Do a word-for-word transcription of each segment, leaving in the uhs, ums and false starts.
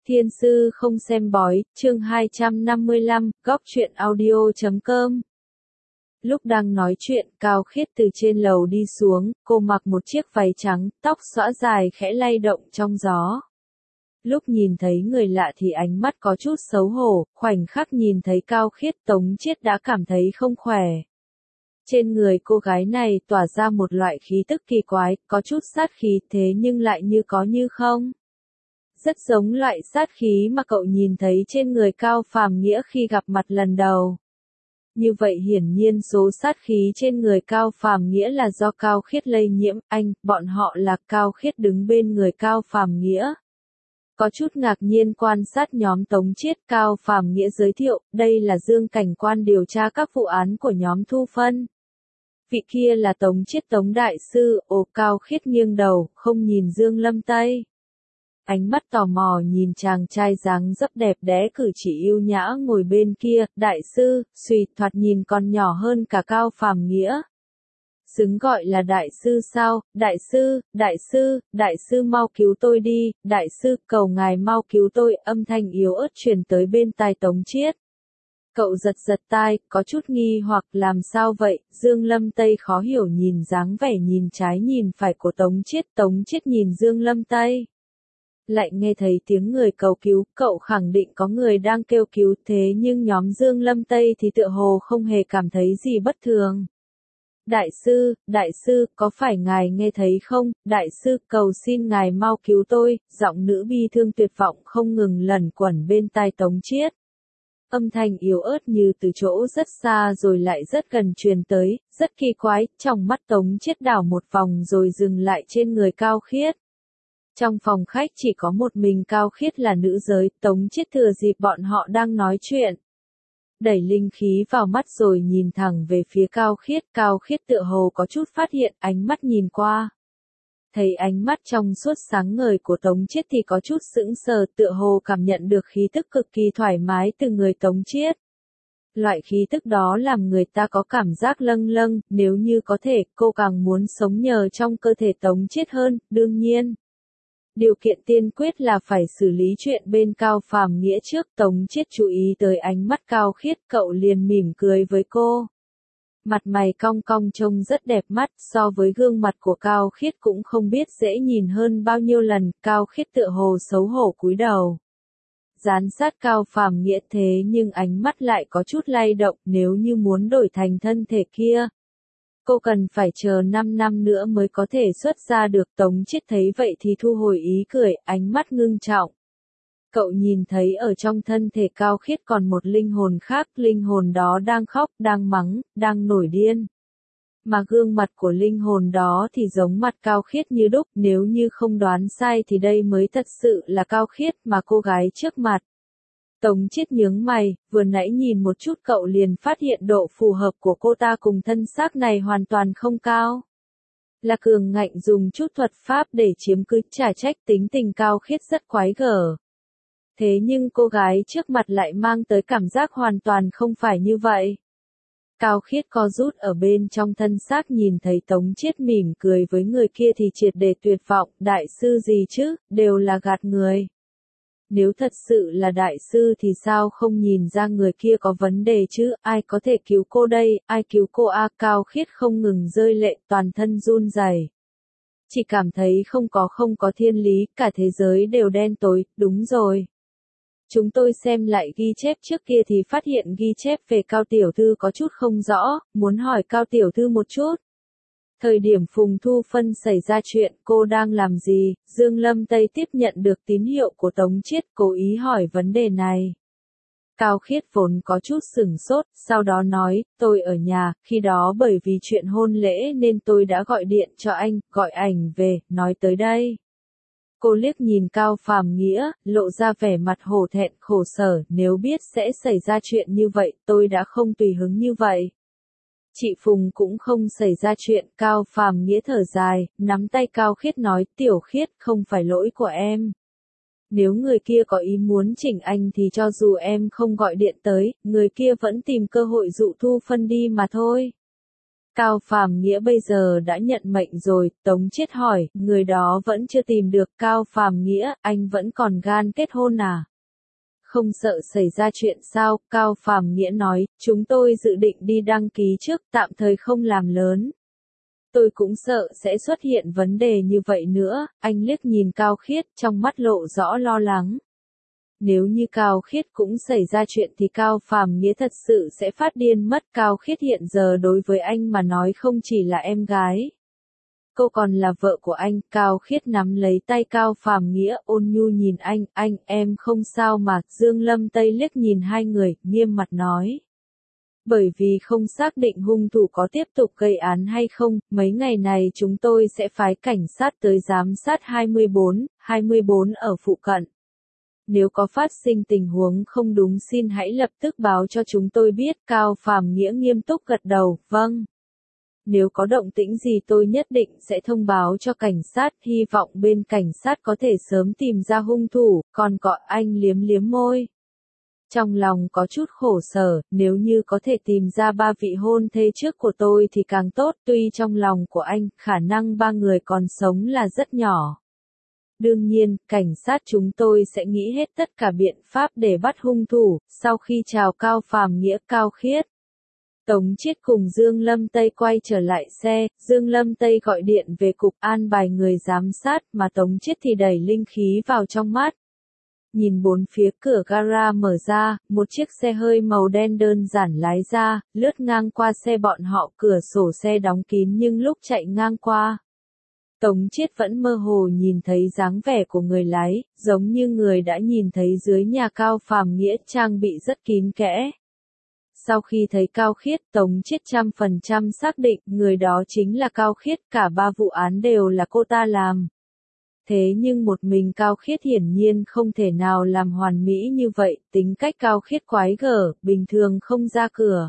Thiên sư không xem bói, chương hai trăm năm mươi lăm, góc truyện audio chấm com. Lúc đang nói chuyện, Cao Khiết từ trên lầu đi xuống, cô mặc một chiếc váy trắng, tóc xõa dài khẽ lay động trong gió. Lúc nhìn thấy người lạ thì ánh mắt có chút xấu hổ, khoảnh khắc nhìn thấy Cao Khiết, Tống Chiết đã cảm thấy không khỏe. Trên người cô gái này tỏa ra một loại khí tức kỳ quái, có chút sát khí thế nhưng lại như có như không. Rất giống loại sát khí mà cậu nhìn thấy trên người Cao Phàm Nghĩa khi gặp mặt lần đầu. Như vậy hiển nhiên số sát khí trên người Cao Phàm Nghĩa là do Cao Khiết lây nhiễm, anh, bọn họ là Cao Khiết đứng bên người Cao Phàm Nghĩa. Có chút ngạc nhiên quan sát nhóm Tống Chiết, Cao Phàm Nghĩa giới thiệu, đây là Dương cảnh quan điều tra các vụ án của nhóm Thu Phân. Vị kia là Tống Chiết Tống Đại Sư, ồ Cao Khiết nghiêng đầu, không nhìn Dương Lâm Tây. Ánh mắt tò mò nhìn chàng trai dáng dấp đẹp đẽ cử chỉ yêu nhã ngồi bên kia, đại sư, suy thoạt nhìn còn nhỏ hơn cả Cao Phàm Nghĩa. Xứng gọi là đại sư sao, đại sư, đại sư, đại sư mau cứu tôi đi, đại sư cầu ngài mau cứu tôi, âm thanh yếu ớt truyền tới bên tai Tống Chiết. Cậu giật giật tai, có chút nghi hoặc làm sao vậy, Dương Lâm Tây khó hiểu nhìn dáng vẻ nhìn trái nhìn phải của Tống Chiết, Tống Chiết nhìn Dương Lâm Tây. Lại nghe thấy tiếng người cầu cứu, cậu khẳng định có người đang kêu cứu thế nhưng nhóm Dương Lâm Tây thì tựa hồ không hề cảm thấy gì bất thường. Đại sư, đại sư, có phải ngài nghe thấy không, đại sư cầu xin ngài mau cứu tôi, giọng nữ bi thương tuyệt vọng không ngừng lẩn quẩn bên tai Tống Chiết. Âm thanh yếu ớt như từ chỗ rất xa rồi lại rất gần truyền tới, rất kỳ quái, trong mắt Tống Chiết đảo một vòng rồi dừng lại trên người Cao Khiết. Trong phòng khách chỉ có một mình Cao Khiết là nữ giới, Tống Chiết thừa dịp bọn họ đang nói chuyện. Đẩy linh khí vào mắt rồi nhìn thẳng về phía Cao Khiết, Cao Khiết tựa hồ có chút phát hiện, ánh mắt nhìn qua. Thấy ánh mắt trong suốt sáng ngời của Tống Chiết thì có chút sững sờ, tựa hồ cảm nhận được khí tức cực kỳ thoải mái từ người Tống Chiết. Loại khí tức đó làm người ta có cảm giác lâng lâng, nếu như có thể, cô càng muốn sống nhờ trong cơ thể Tống Chiết hơn, đương nhiên. Điều kiện tiên quyết là phải xử lý chuyện bên Cao Phàm Nghĩa trước. Tống Chiết chú ý tới ánh mắt Cao Khiết, cậu liền mỉm cười với cô. Mặt mày cong cong trông rất đẹp mắt, so với gương mặt của Cao Khiết cũng không biết dễ nhìn hơn bao nhiêu lần, Cao Khiết tựa hồ xấu hổ cúi đầu. Dán sát Cao Phàm Nghĩa thế nhưng ánh mắt lại có chút lay động, nếu như muốn đổi thành thân thể kia. Cô cần phải chờ năm năm nữa mới có thể xuất ra được. Tống Chiết thấy vậy thì thu hồi ý cười, ánh mắt ngưng trọng. Cậu nhìn thấy ở trong thân thể Cao Khiết còn một linh hồn khác, linh hồn đó đang khóc, đang mắng, đang nổi điên. Mà gương mặt của linh hồn đó thì giống mặt Cao Khiết như đúc, nếu như không đoán sai thì đây mới thật sự là Cao Khiết mà cô gái trước mặt. Tống Chiết nhướng mày, vừa nãy nhìn một chút cậu liền phát hiện độ phù hợp của cô ta cùng thân xác này hoàn toàn không cao. Là cường ngạnh dùng chút thuật pháp để chiếm cứ, chả trách tính tình Cao Khiết rất quái gở. Thế nhưng cô gái trước mặt lại mang tới cảm giác hoàn toàn không phải như vậy. Cao Khiết co rút ở bên trong thân xác nhìn thấy Tống Chiết mỉm cười với người kia thì triệt để tuyệt vọng, đại sư gì chứ, đều là gạt người. Nếu thật sự là đại sư thì sao không nhìn ra người kia có vấn đề chứ, ai có thể cứu cô đây, ai cứu cô a? Cao Khiết không ngừng rơi lệ, toàn thân run rẩy. Chỉ cảm thấy không có không có thiên lý, cả thế giới đều đen tối, đúng rồi. Chúng tôi xem lại ghi chép trước kia thì phát hiện ghi chép về Cao Tiểu Thư có chút không rõ, muốn hỏi Cao Tiểu Thư một chút. Thời điểm Phùng Thu Phân xảy ra chuyện, cô đang làm gì? Dương Lâm Tây tiếp nhận được tín hiệu của Tống Chiết, cố ý hỏi vấn đề này. Cao Khiết vốn có chút sửng sốt, sau đó nói, tôi ở nhà, khi đó bởi vì chuyện hôn lễ nên tôi đã gọi điện cho anh, gọi ảnh về, nói tới đây. Cô liếc nhìn Cao Phàm Nghĩa, lộ ra vẻ mặt hổ thẹn khổ sở, nếu biết sẽ xảy ra chuyện như vậy, tôi đã không tùy hứng như vậy. Chị Phùng cũng không xảy ra chuyện, Cao Phàm Nghĩa thở dài, nắm tay Cao Khiết nói, Tiểu Khiết, không phải lỗi của em. Nếu người kia có ý muốn chỉnh anh thì cho dù em không gọi điện tới, người kia vẫn tìm cơ hội dụ Thu Phân đi mà thôi. Cao Phàm Nghĩa bây giờ đã nhận mệnh rồi, Tống Chiết hỏi, người đó vẫn chưa tìm được. Cao Phàm Nghĩa, anh vẫn còn gan kết hôn à? Không sợ xảy ra chuyện sao? Cao Phàm Nghĩa nói, chúng tôi dự định đi đăng ký trước, tạm thời không làm lớn. Tôi cũng sợ sẽ xuất hiện vấn đề như vậy nữa. Anh liếc nhìn Cao Khiết, trong mắt lộ rõ lo lắng. Nếu như Cao Khiết cũng xảy ra chuyện thì Cao Phàm Nghĩa thật sự sẽ phát điên mất. Cao Khiết hiện giờ đối với anh mà nói không chỉ là em gái. Cô còn là vợ của anh. Cao Khiết nắm lấy tay Cao Phàm Nghĩa, ôn nhu nhìn anh, anh, em không sao mà. Dương Lâm Tây liếc nhìn hai người, nghiêm mặt nói. Bởi vì không xác định hung thủ có tiếp tục gây án hay không, mấy ngày này chúng tôi sẽ phái cảnh sát tới giám sát hai mươi bốn, hai mươi bốn ở phụ cận. Nếu có phát sinh tình huống không đúng xin hãy lập tức báo cho chúng tôi biết. Cao Phàm Nghĩa nghiêm túc gật đầu, vâng. Nếu có động tĩnh gì tôi nhất định sẽ thông báo cho cảnh sát, hy vọng bên cảnh sát có thể sớm tìm ra hung thủ. Còn có, anh liếm liếm môi. Trong lòng có chút khổ sở, nếu như có thể tìm ra ba vị hôn thê trước của tôi thì càng tốt, tuy trong lòng của anh, khả năng ba người còn sống là rất nhỏ. Đương nhiên, cảnh sát chúng tôi sẽ nghĩ hết tất cả biện pháp để bắt hung thủ. Sau khi chào Cao Phàm Nghĩa, Cao Khiết, Tống Chiết cùng Dương Lâm Tây quay trở lại xe, Dương Lâm Tây gọi điện về cục an bài người giám sát mà Tống Chiết thì đẩy linh khí vào trong mắt. Nhìn bốn phía cửa gara mở ra, một chiếc xe hơi màu đen đơn giản lái ra, lướt ngang qua xe bọn họ, cửa sổ xe đóng kín nhưng lúc chạy ngang qua. Tống Chiết vẫn mơ hồ nhìn thấy dáng vẻ của người lái, giống như người đã nhìn thấy dưới nhà Cao Phàm Nghĩa, trang bị rất kín kẽ. Sau khi thấy Cao Khiết, Tống Chiết trăm phần trăm xác định người đó chính là Cao Khiết, cả ba vụ án đều là cô ta làm. Thế nhưng một mình Cao Khiết hiển nhiên không thể nào làm hoàn mỹ như vậy, tính cách Cao Khiết quái gở, bình thường không ra cửa.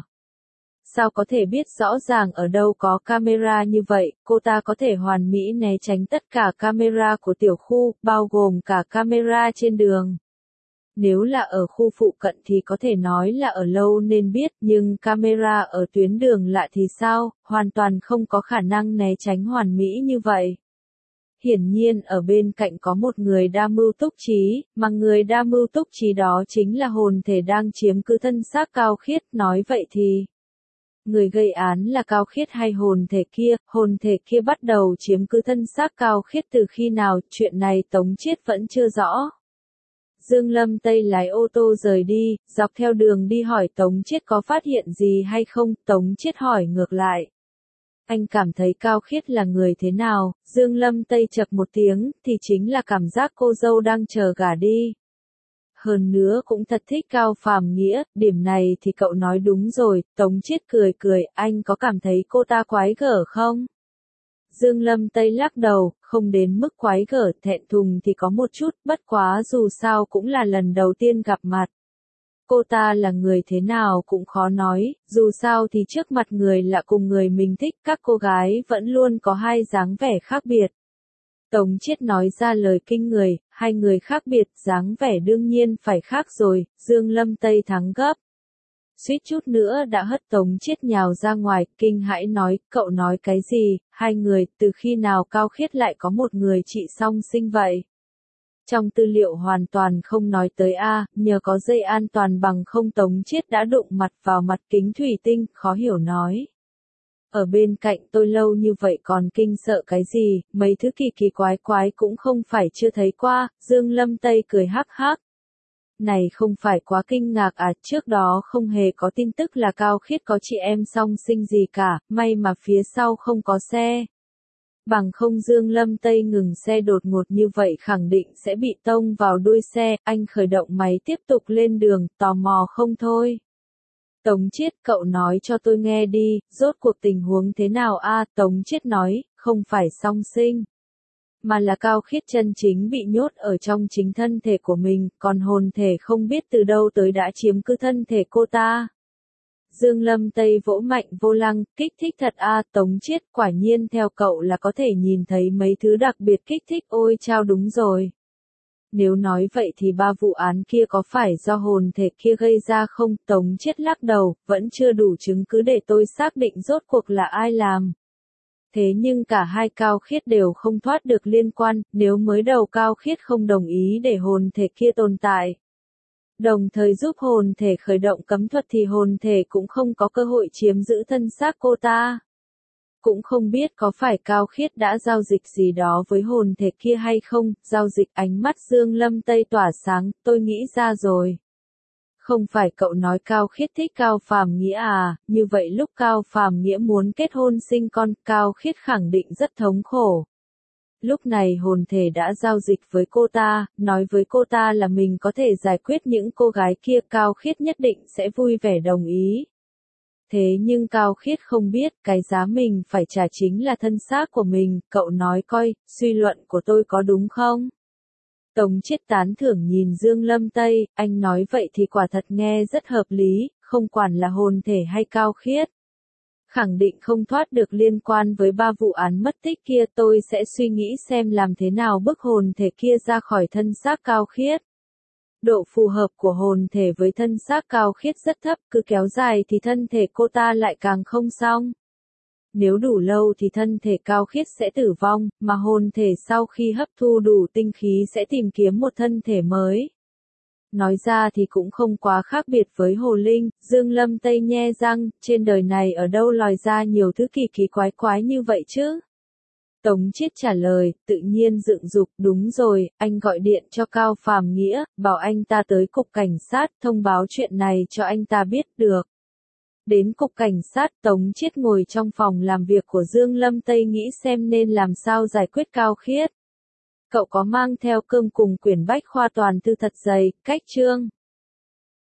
Sao có thể biết rõ ràng ở đâu có camera như vậy, cô ta có thể hoàn mỹ né tránh tất cả camera của tiểu khu, bao gồm cả camera trên đường. Nếu là ở khu phụ cận thì có thể nói là ở lâu nên biết, nhưng camera ở tuyến đường lại thì sao, hoàn toàn không có khả năng né tránh hoàn mỹ như vậy. Hiển nhiên ở bên cạnh có một người đa mưu túc trí, mà người đa mưu túc trí đó chính là hồn thể đang chiếm cứ thân xác Cao Khiết, nói vậy thì người gây án là Cao Khiết hay hồn thể kia, hồn thể kia bắt đầu chiếm cứ thân xác Cao Khiết từ khi nào, chuyện này Tống Chiết vẫn chưa rõ. Dương Lâm Tây lái ô tô rời đi, dọc theo đường đi hỏi Tống Chiết có phát hiện gì hay không, Tống Chiết hỏi ngược lại. Anh cảm thấy Cao Khiết là người thế nào? Dương Lâm Tây chậc một tiếng, thì chính là cảm giác cô dâu đang chờ gả đi. Hơn nữa cũng thật thích Cao Phàm Nghĩa, điểm này thì cậu nói đúng rồi. Tống Chiết cười cười, anh có cảm thấy cô ta quái gở không? Dương Lâm Tây lắc đầu, không đến mức quái gở, thẹn thùng thì có một chút, bất quá dù sao cũng là lần đầu tiên gặp mặt. Cô ta là người thế nào cũng khó nói, dù sao thì trước mặt người lạ cùng người mình thích, các cô gái vẫn luôn có hai dáng vẻ khác biệt. Tống Chiết nói ra lời kinh người, hai người khác biệt, dáng vẻ đương nhiên phải khác rồi. Dương Lâm Tây thắng gấp. Suýt chút nữa đã hất Tống Chiết nhào ra ngoài, kinh hãi nói, cậu nói cái gì, hai người, từ khi nào Cao Khiết lại có một người chị song sinh vậy? Trong tư liệu hoàn toàn không nói tới a, nhờ có dây an toàn bằng không Tống Chiết đã đụng mặt vào mặt kính thủy tinh, khó hiểu nói. Ở bên cạnh tôi lâu như vậy còn kinh sợ cái gì, mấy thứ kỳ kỳ quái quái cũng không phải chưa thấy qua. Dương Lâm Tây cười hắc hắc. Này không phải quá kinh ngạc à, trước đó không hề có tin tức là Cao Khiết có chị em song sinh gì cả, may mà phía sau không có xe. Bằng không Dương Lâm Tây ngừng xe đột ngột như vậy khẳng định sẽ bị tông vào đuôi xe, anh khởi động máy tiếp tục lên đường, tò mò không thôi. Tống Chiết, cậu nói cho tôi nghe đi, rốt cuộc tình huống thế nào a? Tống Chiết nói, không phải song sinh, mà là Cao Khiết chân chính bị nhốt ở trong chính thân thể của mình, còn hồn thể không biết từ đâu tới đã chiếm cứ thân thể cô ta. Dương Lâm Tây vỗ mạnh vô lăng, kích thích thật a, Tống Chiết, quả nhiên theo cậu là có thể nhìn thấy mấy thứ đặc biệt kích thích, ôi chao đúng rồi. Nếu nói vậy thì ba vụ án kia có phải do hồn thể kia gây ra không? Tống Chiết lắc đầu, vẫn chưa đủ chứng cứ để tôi xác định rốt cuộc là ai làm. Thế nhưng cả hai Cao Khiết đều không thoát được liên quan, nếu mới đầu Cao Khiết không đồng ý để hồn thể kia tồn tại, đồng thời giúp hồn thể khởi động cấm thuật thì hồn thể cũng không có cơ hội chiếm giữ thân xác cô ta. Cũng không biết có phải Cao Khiết đã giao dịch gì đó với hồn thể kia hay không, giao dịch. Ánh mắt Dương Lâm Tây tỏa sáng, tôi nghĩ ra rồi. Không phải cậu nói Cao Khiết thích Cao Phàm Nghĩa à, như vậy lúc Cao Phàm Nghĩa muốn kết hôn sinh con, Cao Khiết khẳng định rất thống khổ. Lúc này hồn thể đã giao dịch với cô ta, nói với cô ta là mình có thể giải quyết những cô gái kia, Cao Khiết nhất định sẽ vui vẻ đồng ý. Thế nhưng Cao Khiết không biết, cái giá mình phải trả chính là thân xác của mình, cậu nói coi, suy luận của tôi có đúng không? Tống Chiết tán thưởng nhìn Dương Lâm Tây, anh nói vậy thì quả thật nghe rất hợp lý, không quản là hồn thể hay Cao Khiết. Khẳng định không thoát được liên quan với ba vụ án mất tích kia, tôi sẽ suy nghĩ xem làm thế nào bức hồn thể kia ra khỏi thân xác Cao Khiết. Độ phù hợp của hồn thể với thân xác Cao Khiết rất thấp, cứ kéo dài thì thân thể cô ta lại càng không xong. Nếu đủ lâu thì thân thể Cao Khiết sẽ tử vong, mà hồn thể sau khi hấp thu đủ tinh khí sẽ tìm kiếm một thân thể mới. Nói ra thì cũng không quá khác biệt với hồ linh. Dương Lâm Tây nhe răng, trên đời này ở đâu lòi ra nhiều thứ kỳ kỳ quái quái như vậy chứ? Tống Chiết trả lời, tự nhiên dựng dục, đúng rồi, anh gọi điện cho Cao Phàm Nghĩa, bảo anh ta tới cục cảnh sát, thông báo chuyện này cho anh ta biết được. Đến cục cảnh sát, Tống Chiết ngồi trong phòng làm việc của Dương Lâm Tây nghĩ xem nên làm sao giải quyết Cao Khiết. Cậu có mang theo cơm cùng quyển bách khoa toàn thư thật dày, cách chương.